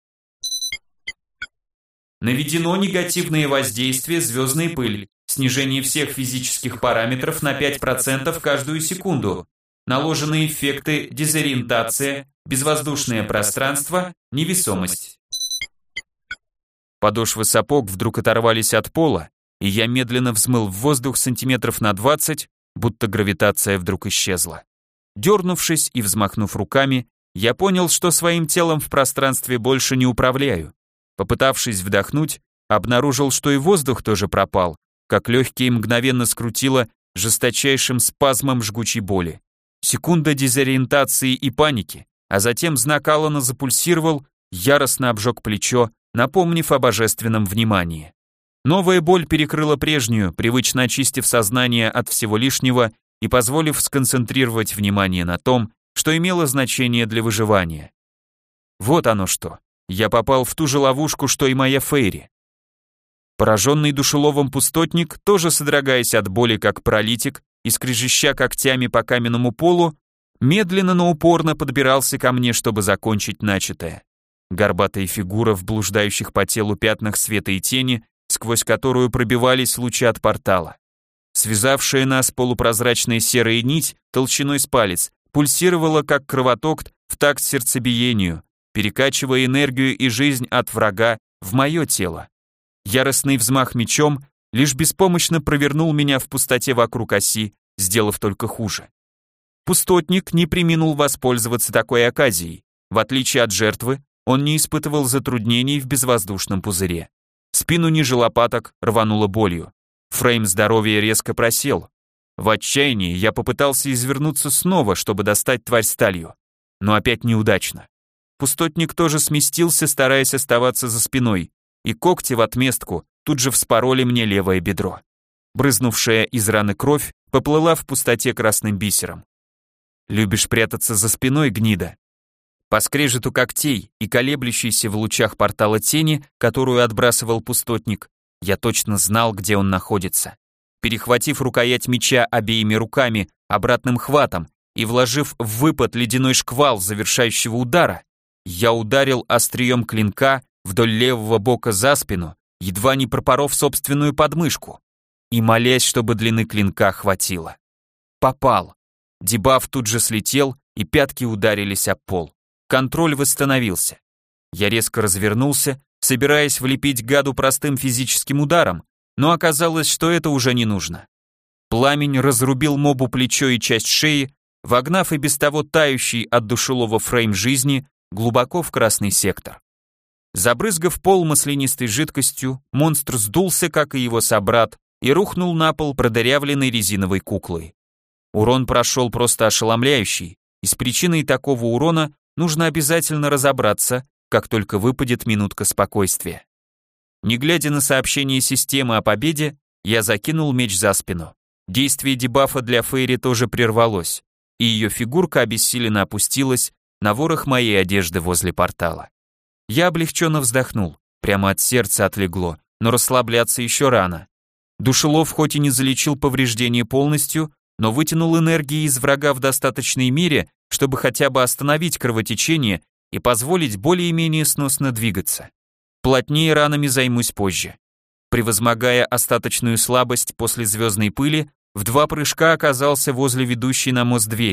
Наведено негативное воздействие звездной пыли, снижение всех физических параметров на пять процентов каждую секунду, наложены эффекты дезориентация, безвоздушное пространство, невесомость. Подошвы сапог вдруг оторвались от пола, и я медленно взмыл в воздух сантиметров на двадцать, будто гравитация вдруг исчезла. Дернувшись и взмахнув руками, я понял, что своим телом в пространстве больше не управляю. Попытавшись вдохнуть, обнаружил, что и воздух тоже пропал, как легкие мгновенно скрутило жесточайшим спазмом жгучей боли. Секунда дезориентации и паники, а затем знак Алана запульсировал, яростно обжег плечо, напомнив о божественном внимании. Новая боль перекрыла прежнюю, привычно очистив сознание от всего лишнего и позволив сконцентрировать внимание на том, что имело значение для выживания. Вот оно что. Я попал в ту же ловушку, что и моя Фейри. Пораженный душеловом пустотник, тоже содрогаясь от боли, как паралитик, и скрежеща когтями по каменному полу, медленно, но упорно подбирался ко мне, чтобы закончить начатое. Горбатая фигура в блуждающих по телу пятнах света и тени, сквозь которую пробивались лучи от портала. Связавшая нас полупрозрачная серая нить толщиной с палец пульсировала, как кровоток, в такт сердцебиению, перекачивая энергию и жизнь от врага в мое тело. Яростный взмах мечом лишь беспомощно провернул меня в пустоте вокруг оси, сделав только хуже. Пустотник не преминул воспользоваться такой оказией. В отличие от жертвы, он не испытывал затруднений в безвоздушном пузыре. Спину ниже лопаток рвануло болью. Фрейм здоровья резко просел. В отчаянии я попытался извернуться снова, чтобы достать тварь сталью, но опять неудачно. Пустотник тоже сместился, стараясь оставаться за спиной, и когти в отместку тут же вспороли мне левое бедро. Брызнувшая из раны кровь поплыла в пустоте красным бисером. «Любишь прятаться за спиной, гнида?» По скрежету когтей и колеблющейся в лучах портала тени, которую отбрасывал пустотник, я точно знал, где он находится. Перехватив рукоять меча обеими руками, обратным хватом и вложив в выпад ледяной шквал завершающего удара, я ударил острием клинка вдоль левого бока за спину, едва не пропоров собственную подмышку, и молясь, чтобы длины клинка хватило. Попал. Дебаф тут же слетел, и пятки ударились об пол. Контроль восстановился. Я резко развернулся, собираясь влепить гаду простым физическим ударом, но оказалось, что это уже не нужно. Пламень разрубил мобу плечо и часть шеи, вогнав и без того тающий от душелова фрейм жизни глубоко в красный сектор. Забрызгав пол маслянистой жидкостью, монстр сдулся, как и его собрат, и рухнул на пол продырявленной резиновой куклой. Урон прошел просто ошеломляющий, и с причиной такого урона нужно обязательно разобраться, как только выпадет минутка спокойствия. Не глядя на сообщение системы о победе, я закинул меч за спину. Действие дебафа для Фейри тоже прервалось, и ее фигурка обессиленно опустилась на ворох моей одежды возле портала. Я облегченно вздохнул, прямо от сердца отлегло, но расслабляться еще рано. Душелов хоть и не залечил повреждения полностью, но вытянул энергии из врага в достаточной мере, чтобы хотя бы остановить кровотечение и позволить более-менее сносно двигаться. Плотнее ранами займусь позже. Превозмогая остаточную слабость после звездной пыли, в два прыжка оказался возле ведущей на мост двери,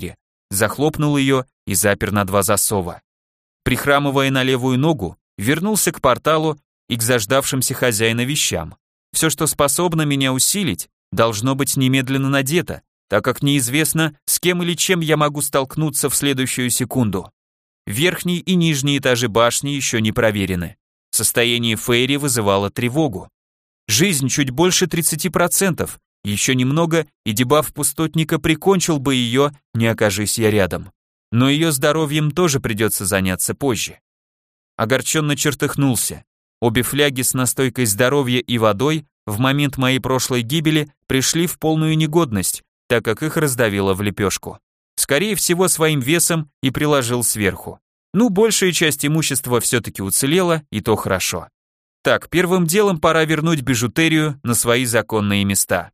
захлопнул ее и запер на два засова. Прихрамывая на левую ногу, вернулся к порталу и к заждавшимся хозяина вещам. Все, что способно меня усилить, должно быть немедленно надето, так как неизвестно, с кем или чем я могу столкнуться в следующую секунду. Верхний и нижние этажи башни еще не проверены. Состояние Фейри вызывало тревогу. Жизнь чуть больше тридцати процентов, еще немного, и дебаф пустотника прикончил бы ее, не окажись я рядом. Но ее здоровьем тоже придется заняться позже. Огорченно чертыхнулся. Обе фляги с настойкой здоровья и водой в момент моей прошлой гибели пришли в полную негодность, так как их раздавило в лепешку. Скорее всего, своим весом и приложил сверху. Ну, большая часть имущества все-таки уцелела, и то хорошо. Так, первым делом пора вернуть бижутерию на свои законные места.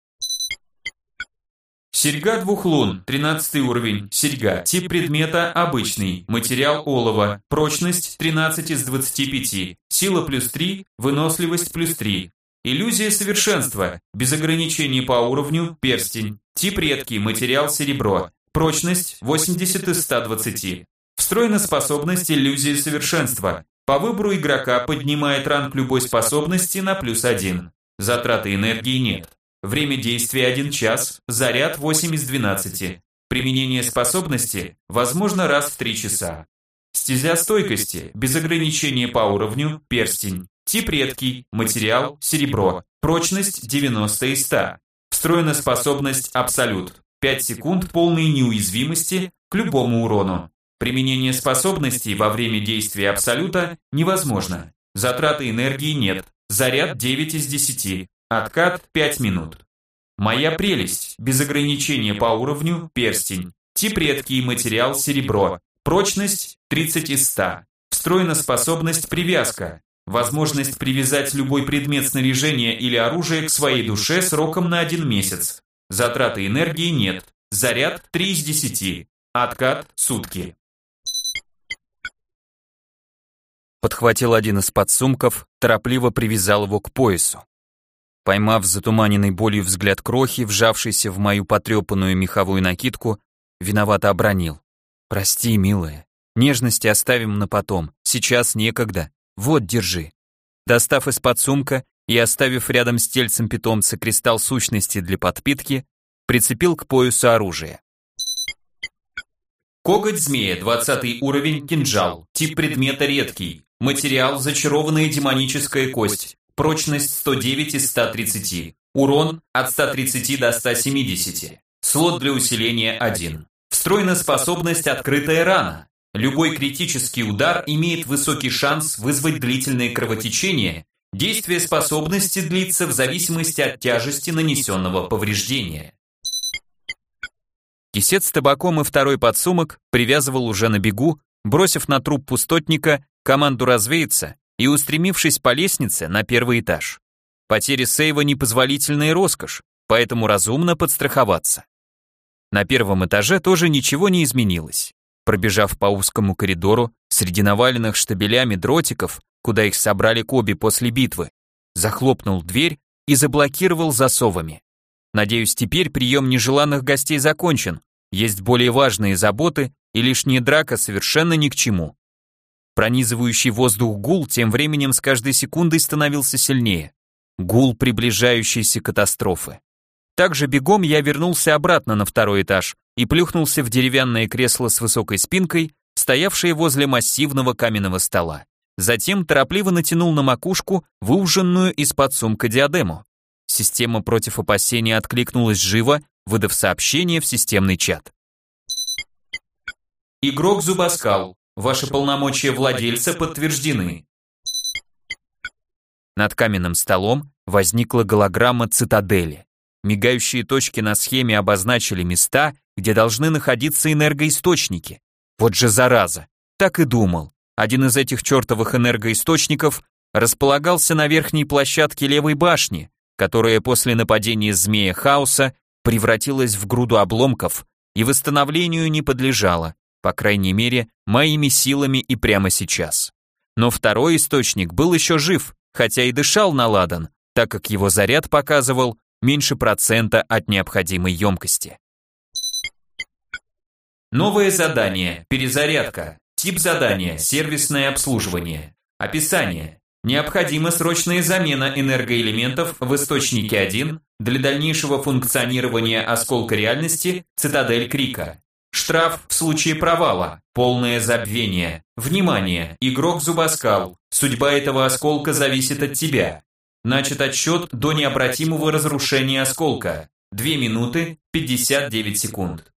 Серьга двух лун, тринадцатый уровень, серьга, тип предмета обычный, материал олово, прочность тринадцать из двадцати пяти, сила плюс три, выносливость плюс три. Иллюзия совершенства, без ограничений по уровню, перстень, тип редкий, материал серебро, прочность восемьдесят из ста двадцати. Встроена способность иллюзии совершенства, по выбору игрока поднимает ранг любой способности на плюс один. Затраты энергии нет. Время действия один час, заряд восемь из двенадцати. Применение способности возможно раз в три часа. Стезя стойкости, без ограничения по уровню, перстень. Тип редкий, материал серебро, прочность девяносто из ста. Встроена способность абсолют. пять секунд полной неуязвимости к любому урону. Применение способностей во время действия абсолюта невозможно. Затраты энергии нет. Заряд девять из десяти. Откат пять минут. Моя прелесть, без ограничения по уровню, перстень. Тип редкий, материал серебро. Прочность тридцать из ста. Встроена способность привязка. Возможность привязать любой предмет снаряжения или оружия к своей душе сроком на один месяц. Затраты энергии нет. Заряд три из десяти. Откат сутки. Подхватил один из подсумков, торопливо привязал его к поясу. Поймав затуманенный болью взгляд крохи, вжавшийся в мою потрепанную меховую накидку, виновато обронил. «Прости, милая, нежности оставим на потом, сейчас некогда. Вот, держи». Достав из подсумка и оставив рядом с тельцем питомца кристалл сущности для подпитки, прицепил к поясу оружие. Коготь змея, двадцатый уровень, кинжал. Тип предмета редкий. Материал зачарованная демоническая кость. Прочность сто девять из ста тридцати. Урон от ста тридцати до ста семидесяти. Слот для усиления один. Встроена способность открытая рана. Любой критический удар имеет высокий шанс вызвать длительное кровотечение. Действие способности длится в зависимости от тяжести нанесенного повреждения. Кисет с табаком и второй подсумок привязывал уже на бегу, бросив на труп пустотника команду развеяться и устремившись по лестнице на первый этаж. Потери сейва непозволительная роскошь, поэтому разумно подстраховаться. На первом этаже тоже ничего не изменилось. Пробежав по узкому коридору, среди наваленных штабелями дротиков, куда их собрали Коби после битвы, захлопнул дверь и заблокировал засовами. Надеюсь, теперь прием нежеланных гостей закончен, есть более важные заботы, и лишняя драка совершенно ни к чему. Пронизывающий воздух гул тем временем с каждой секундой становился сильнее. Гул приближающейся катастрофы. Также бегом я вернулся обратно на второй этаж и плюхнулся в деревянное кресло с высокой спинкой, стоявшее возле массивного каменного стола. Затем торопливо натянул на макушку выуженную из-под сумка диадему. Система против опасения откликнулась живо, выдав сообщение в системный чат. Игрок Зубоскал. Ваши полномочия владельца подтверждены. Над каменным столом возникла голограмма цитадели. Мигающие точки на схеме обозначили места, где должны находиться энергоисточники. Вот же зараза. Так и думал. Один из этих чертовых энергоисточников располагался на верхней площадке левой башни, которая после нападения змея хаоса превратилась в груду обломков и восстановлению не подлежала, по крайней мере, моими силами и прямо сейчас. Но второй источник был еще жив, хотя и дышал на ладан, так как его заряд показывал меньше процента от необходимой емкости. Новое задание. Перезарядка. Тип задания. Сервисное обслуживание. Описание. Необходима срочная замена энергоэлементов в источнике один для дальнейшего функционирования осколка реальности «Цитадель Крика». Штраф в случае провала. Полное забвение. Внимание! Игрок Зубоскал. Судьба этого осколка зависит от тебя. Начат отсчет до необратимого разрушения осколка. две минуты пятьдесят девять секунд.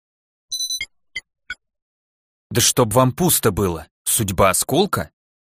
Да чтоб вам пусто было. Судьба осколка?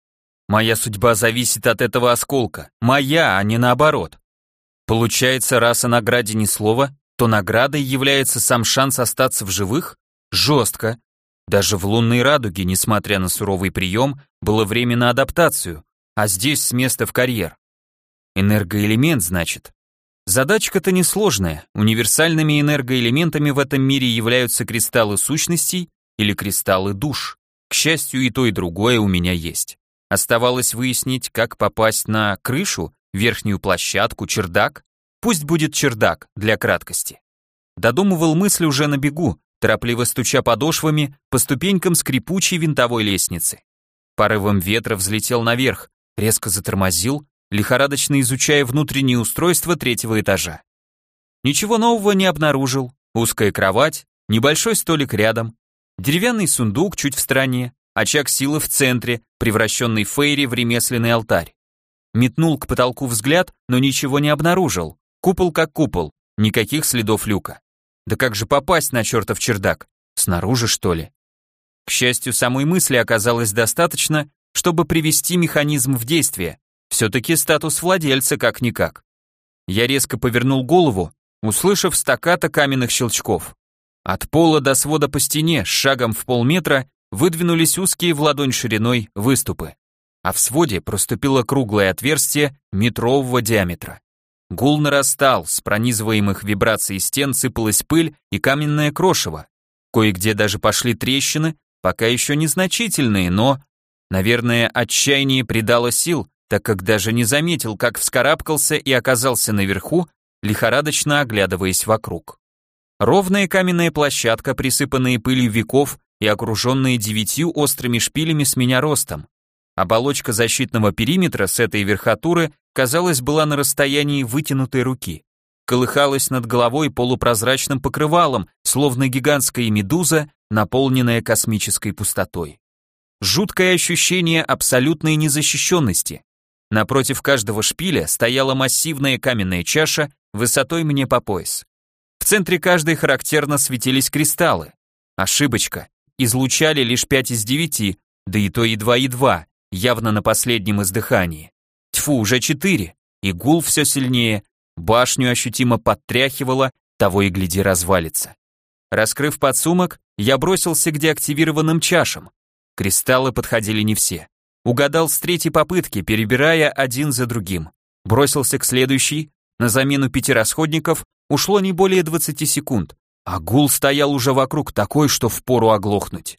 Моя судьба зависит от этого осколка. Моя, а не наоборот. Получается, раз о награде ни слова, то наградой является сам шанс остаться в живых? Жестко. Даже в лунной радуге, несмотря на суровый прием, было время на адаптацию, а здесь с места в карьер. Энергоэлемент, значит. Задачка-то несложная. Универсальными энергоэлементами в этом мире являются кристаллы сущностей или кристаллы душ. К счастью, и то, и другое у меня есть. Оставалось выяснить, как попасть на крышу, верхнюю площадку, чердак. Пусть будет чердак, для краткости. Додумывал мысль уже на бегу, торопливо стуча подошвами по ступенькам скрипучей винтовой лестницы. Порывом ветра взлетел наверх, резко затормозил, лихорадочно изучая внутреннее устройство третьего этажа. Ничего нового не обнаружил. Узкая кровать, небольшой столик рядом, деревянный сундук чуть в стороне, очаг силы в центре, превращенный Фейри в ремесленный алтарь. Метнул к потолку взгляд, но ничего не обнаружил. Купол как купол, никаких следов люка. Да как же попасть на чертов чердак? Снаружи, что ли? К счастью, самой мысли оказалось достаточно, чтобы привести механизм в действие. Все-таки статус владельца как-никак. Я резко повернул голову, услышав стаккато каменных щелчков. От пола до свода по стене, с шагом в полметра, выдвинулись узкие в ладонь шириной выступы. А в своде проступило круглое отверстие метрового диаметра. Гул нарастал, с пронизываемых вибраций стен сыпалась пыль и каменное крошево. Кое-где даже пошли трещины, пока еще незначительные, но, наверное, отчаяние придало сил, так как даже не заметил, как вскарабкался и оказался наверху, лихорадочно оглядываясь вокруг. Ровная каменная площадка, присыпанная пылью веков и окруженная девятью острыми шпилями с меня ростом. Оболочка защитного периметра с этой верхотуры, казалось, была на расстоянии вытянутой руки. Колыхалась над головой полупрозрачным покрывалом, словно гигантская медуза, наполненная космической пустотой. Жуткое ощущение абсолютной незащищенности. Напротив каждого шпиля стояла массивная каменная чаша высотой мне по пояс. В центре каждой характерно светились кристаллы. Ошибочка. Излучали лишь пять из девяти, да и то едва-едва, явно на последнем издыхании. Тьфу, уже четыре. И гул все сильнее, башню ощутимо подтряхивало, того и гляди развалится. Раскрыв подсумок, я бросился к деактивированным чашам. Кристаллы подходили не все. Угадал с третьей попытки, перебирая один за другим. Бросился к следующей, на замену пяти расходников ушло не более двадцати секунд, а гул стоял уже вокруг такой, что впору оглохнуть.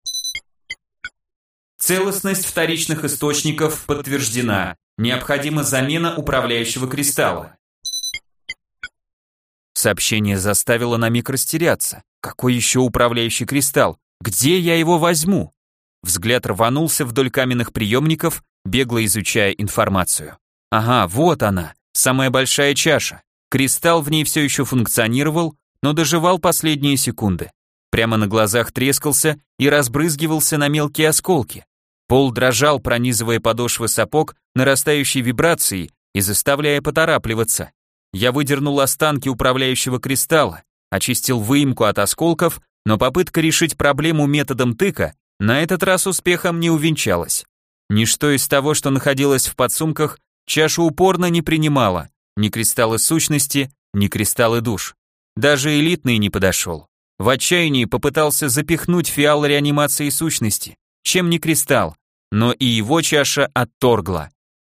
Целостность вторичных источников подтверждена. Необходима замена управляющего кристалла. Сообщение заставило на миг растеряться. Какой еще управляющий кристалл? Где я его возьму? Взгляд рванулся вдоль каменных приемников, бегло изучая информацию. Ага, вот она, самая большая чаша. Кристалл в ней все еще функционировал, но доживал последние секунды. Прямо на глазах трескался и разбрызгивался на мелкие осколки. Пол дрожал, пронизывая подошвы сапог нарастающей вибрацией и заставляя поторапливаться. Я выдернул останки управляющего кристалла, очистил выемку от осколков, но попытка решить проблему методом тыка на этот раз успехом не увенчалась. Ничто из того, что находилось в подсумках, чаша упорно не принимала, ни кристаллы сущности, ни кристаллы душ. Даже элитный не подошел. В отчаянии попытался запихнуть фиал реанимации сущности, чем не кристалл, но и его чаша отторгла.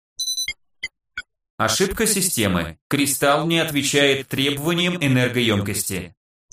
Ошибка системы. Кристалл не отвечает требованиям энергоемкости.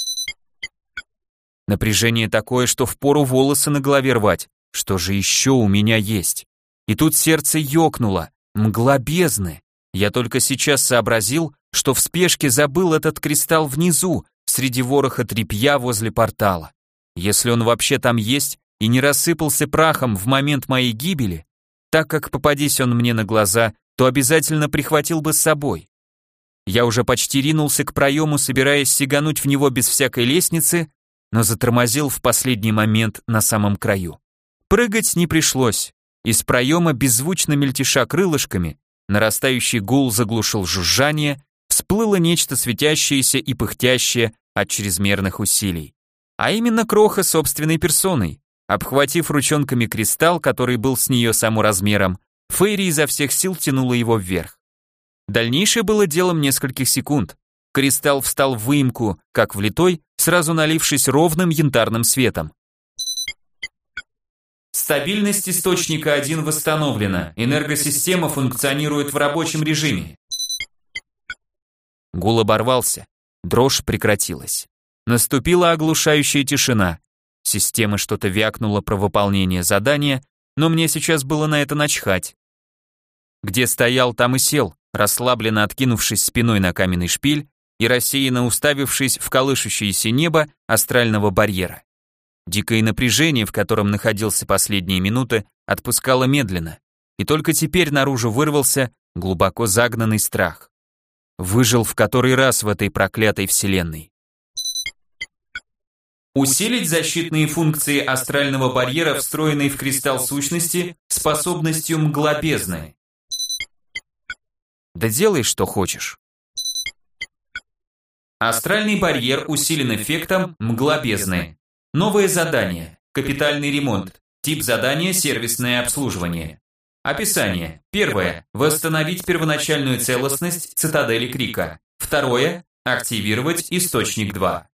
Напряжение такое, что впору волосы на голове рвать. Что же еще у меня есть? И тут сердце ёкнуло. Мгла бездны. Я только сейчас сообразил, что в спешке забыл этот кристалл внизу, среди вороха тряпья возле портала. Если он вообще там есть и не рассыпался прахом в момент моей гибели, так как попадись он мне на глаза, то обязательно прихватил бы с собой. Я уже почти ринулся к проему, собираясь сигануть в него без всякой лестницы, но затормозил в последний момент на самом краю. Прыгать не пришлось. Из проема, беззвучно мельтеша крылышками, нарастающий гул заглушил жужжание, всплыло нечто светящееся и пыхтящее от чрезмерных усилий. А именно Кроха собственной персоной. Обхватив ручонками кристалл, который был с нее само размером, Фейри изо всех сил тянула его вверх. Дальнейшее было делом нескольких секунд. Кристалл встал в выемку, как влитой, сразу налившись ровным янтарным светом. Стабильность источника один восстановлена. Энергосистема функционирует в рабочем режиме. Гул оборвался. Дрожь прекратилась. Наступила оглушающая тишина. Система что-то вякнула про выполнение задания, но мне сейчас было на это начхать. Где стоял, там и сел, расслабленно откинувшись спиной на каменный шпиль и рассеянно уставившись в колышущееся небо астрального барьера. Дикое напряжение, в котором находился последние минуты, отпускало медленно, и только теперь наружу вырвался глубоко загнанный страх. Выжил в который раз в этой проклятой вселенной. Усилить защитные функции астрального барьера, встроенной в кристалл сущности, способностью мгла бездны. Да делай, что хочешь. Астральный барьер усилен эффектом мгла бездны. Новое задание. Капитальный ремонт. Тип задания сервисное обслуживание. Описание. Первое. Восстановить первоначальную целостность цитадели Крика. Второе. Активировать источник два.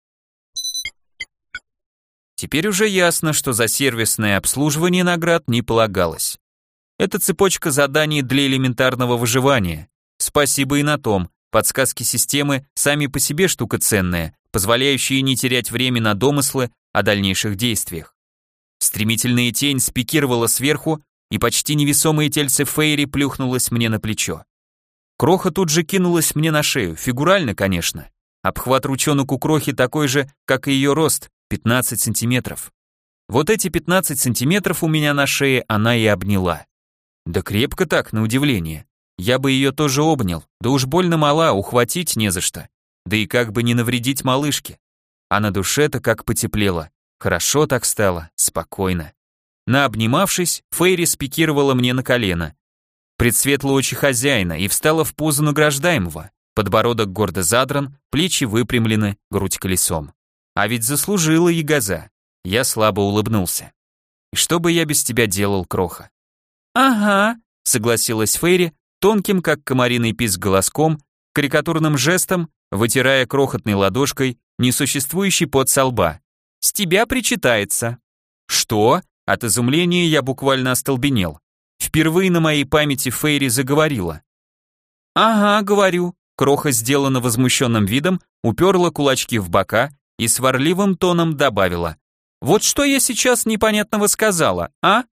Теперь уже ясно, что за сервисное обслуживание наград не полагалось. Это цепочка заданий для элементарного выживания. Спасибо и на том. Подсказки системы сами по себе штука ценная, позволяющие не терять время на домыслы о дальнейших действиях. Стремительная тень спикировала сверху, и почти невесомое тельце Фейри плюхнулось мне на плечо. Кроха тут же кинулась мне на шею, фигурально, конечно. Обхват ручонок у Крохи такой же, как и ее рост, пятнадцать сантиметров. Вот эти пятнадцать сантиметров у меня на шее она и обняла. Да крепко так, на удивление. Я бы ее тоже обнял, да уж больно мала, ухватить не за что. Да и как бы не навредить малышке. А на душе-то как потеплело. Хорошо так стало, спокойно. Наобнимавшись, Фейри спикировала мне на колено. Предсветла очи хозяина и встала в позу награждаемого. Подбородок гордо задран, плечи выпрямлены, грудь колесом. А ведь заслужила ягоза. Я слабо улыбнулся. И что бы я без тебя делал, Кроха? Ага, согласилась Фейри, тонким, как комариный писк голоском, карикатурным жестом, вытирая крохотной ладошкой несуществующий пот со лба. С тебя причитается. Что? От изумления я буквально остолбенел. Впервые на моей памяти Фейри заговорила. Ага, говорю. Кроха, сделана возмущенным видом, уперла кулачки в бока и сварливым тоном добавила. Вот что я сейчас непонятного сказала, а?